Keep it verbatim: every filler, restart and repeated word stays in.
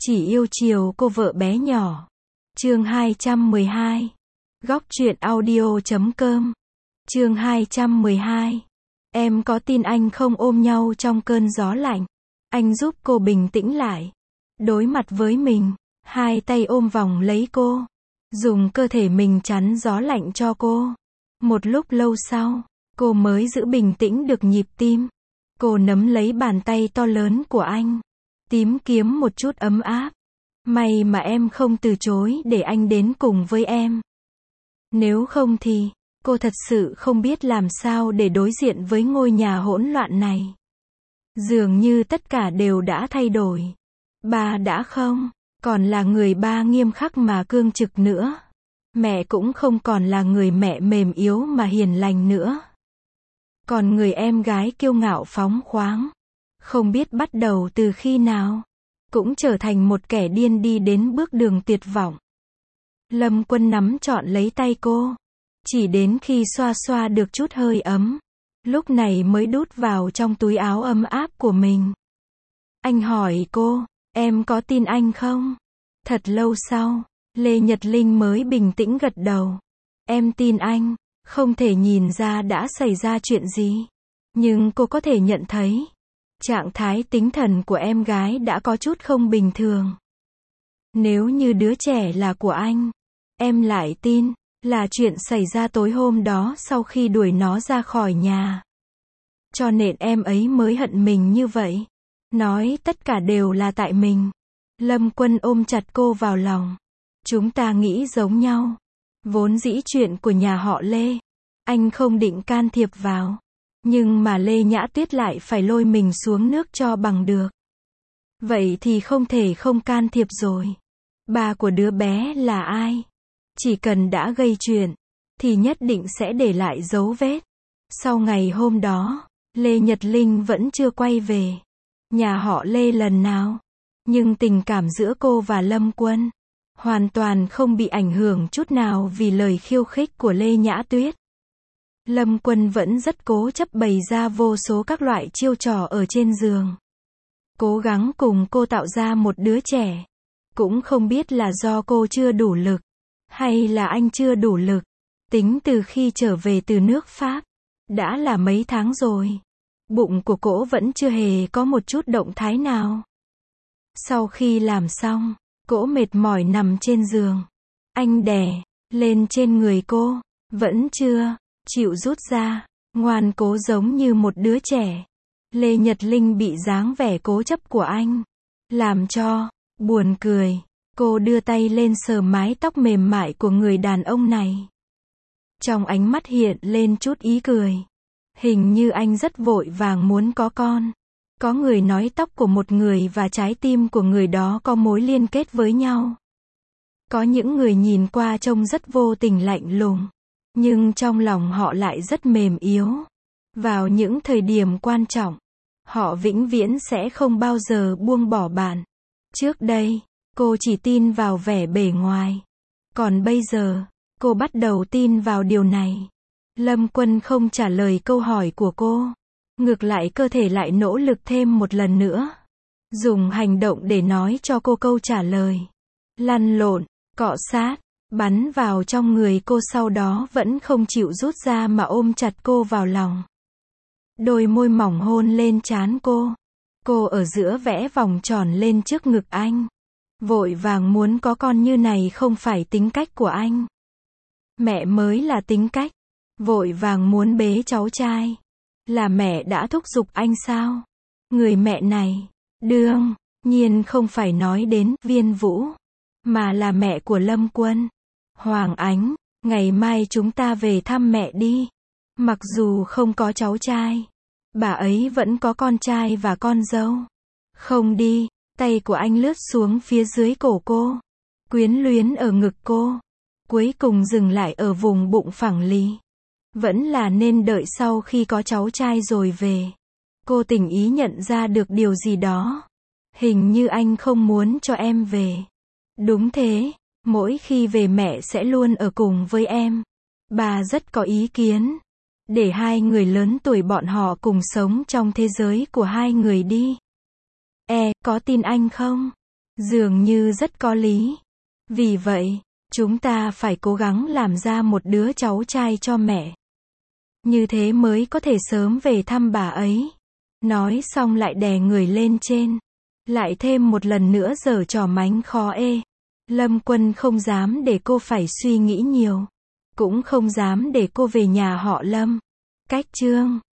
Chỉ yêu chiều cô vợ bé nhỏ. Chương hai trăm mười hai. Góc truyện audio chấm com. Chương hai trăm mười hai. Em có tin anh không ôm nhau trong cơn gió lạnh. Anh giúp cô bình tĩnh lại. Đối mặt với mình, hai tay ôm vòng lấy cô. Dùng cơ thể mình chắn gió lạnh cho cô. Một lúc lâu sau, cô mới giữ bình tĩnh được nhịp tim. Cô nắm lấy bàn tay to lớn của anh. Tìm kiếm một chút ấm áp. May mà em không từ chối để anh đến cùng với em. Nếu không thì, cô thật sự không biết làm sao để đối diện với ngôi nhà hỗn loạn này. Dường như tất cả đều đã thay đổi. Ba đã không còn là người ba nghiêm khắc mà cương trực nữa. Mẹ cũng không còn là người mẹ mềm yếu mà hiền lành nữa. Còn người em gái kiêu ngạo phóng khoáng, không biết bắt đầu từ khi nào, cũng trở thành một kẻ điên đi đến bước đường tuyệt vọng. Lâm Quân nắm trọn lấy tay cô, chỉ đến khi xoa xoa được chút hơi ấm, lúc này mới đút vào trong túi áo ấm áp của mình. Anh hỏi cô, em có tin anh không? Thật lâu sau, Lê Nhật Linh mới bình tĩnh gật đầu. Em tin anh, không thể nhìn ra đã xảy ra chuyện gì. Nhưng cô có thể nhận thấy, trạng thái tinh thần của em gái đã có chút không bình thường. Nếu như đứa trẻ là của anh, em lại tin là chuyện xảy ra tối hôm đó sau khi đuổi nó ra khỏi nhà. Cho nên em ấy mới hận mình như vậy. Nói tất cả đều là tại mình. Lâm Quân ôm chặt cô vào lòng. Chúng ta nghĩ giống nhau. Vốn dĩ chuyện của nhà họ Lê, anh không định can thiệp vào. Nhưng mà Lê Nhã Tuyết lại phải lôi mình xuống nước cho bằng được. Vậy thì không thể không can thiệp rồi. Ba của đứa bé là ai? Chỉ cần đã gây chuyện, thì nhất định sẽ để lại dấu vết. Sau ngày hôm đó, Lê Nhật Linh vẫn chưa quay về nhà họ Lê lần nào. Nhưng tình cảm giữa cô và Lâm Quân hoàn toàn không bị ảnh hưởng chút nào vì lời khiêu khích của Lê Nhã Tuyết. Lâm Quân vẫn rất cố chấp bày ra vô số các loại chiêu trò ở trên giường. Cố gắng cùng cô tạo ra một đứa trẻ. Cũng không biết là do cô chưa đủ lực, hay là anh chưa đủ lực. Tính từ khi trở về từ nước Pháp, đã là mấy tháng rồi. Bụng của cô vẫn chưa hề có một chút động thái nào. Sau khi làm xong, cô mệt mỏi nằm trên giường. Anh đè lên trên người cô, vẫn chưa chịu rút ra, ngoan cố giống như một đứa trẻ. Lê Nhật Linh bị dáng vẻ cố chấp của anh làm cho buồn cười. Cô đưa tay lên sờ mái tóc mềm mại của người đàn ông này. Trong ánh mắt hiện lên chút ý cười. Hình như anh rất vội vàng muốn có con. Có người nói tóc của một người và trái tim của người đó có mối liên kết với nhau. Có những người nhìn qua trông rất vô tình lạnh lùng, nhưng trong lòng họ lại rất mềm yếu. Vào những thời điểm quan trọng, họ vĩnh viễn sẽ không bao giờ buông bỏ bạn. Trước đây, cô chỉ tin vào vẻ bề ngoài. Còn bây giờ, cô bắt đầu tin vào điều này. Lâm Quân không trả lời câu hỏi của cô. Ngược lại cơ thể lại nỗ lực thêm một lần nữa. Dùng hành động để nói cho cô câu trả lời. Lăn lộn, cọ sát, bắn vào trong người cô, sau đó vẫn không chịu rút ra mà ôm chặt cô vào lòng. Đôi môi mỏng hôn lên trán cô. Cô ở giữa vẽ vòng tròn lên trước ngực anh. Vội vàng muốn có con như này không phải tính cách của anh. Mẹ mới là tính cách. Vội vàng muốn bế cháu trai. Là mẹ đã thúc giục anh sao? Người mẹ này, đương nhiên không phải nói đến Viên Vũ, mà là mẹ của Lâm Quân. Hoàng Ánh, ngày mai chúng ta về thăm mẹ đi. Mặc dù không có cháu trai, bà ấy vẫn có con trai và con dâu. Không đi. Tay của anh lướt xuống phía dưới cổ cô, quyến luyến ở ngực cô, cuối cùng dừng lại ở vùng bụng phẳng lì. Vẫn là nên đợi sau khi có cháu trai rồi về. Cô tình ý nhận ra được điều gì đó. Hình như anh không muốn cho em về. Đúng thế, mỗi khi về mẹ sẽ luôn ở cùng với em. Bà rất có ý kiến. Để hai người lớn tuổi bọn họ cùng sống trong thế giới của hai người đi. E, có tin anh không? Dường như rất có lý. Vì vậy, chúng ta phải cố gắng làm ra một đứa cháu trai cho mẹ. Như thế mới có thể sớm về thăm bà ấy. Nói xong lại đè người lên trên. Lại thêm một lần nữa giở trò mánh khó ê. Lâm Quân không dám để cô phải suy nghĩ nhiều. Cũng không dám để cô về nhà họ Lâm. Cách chương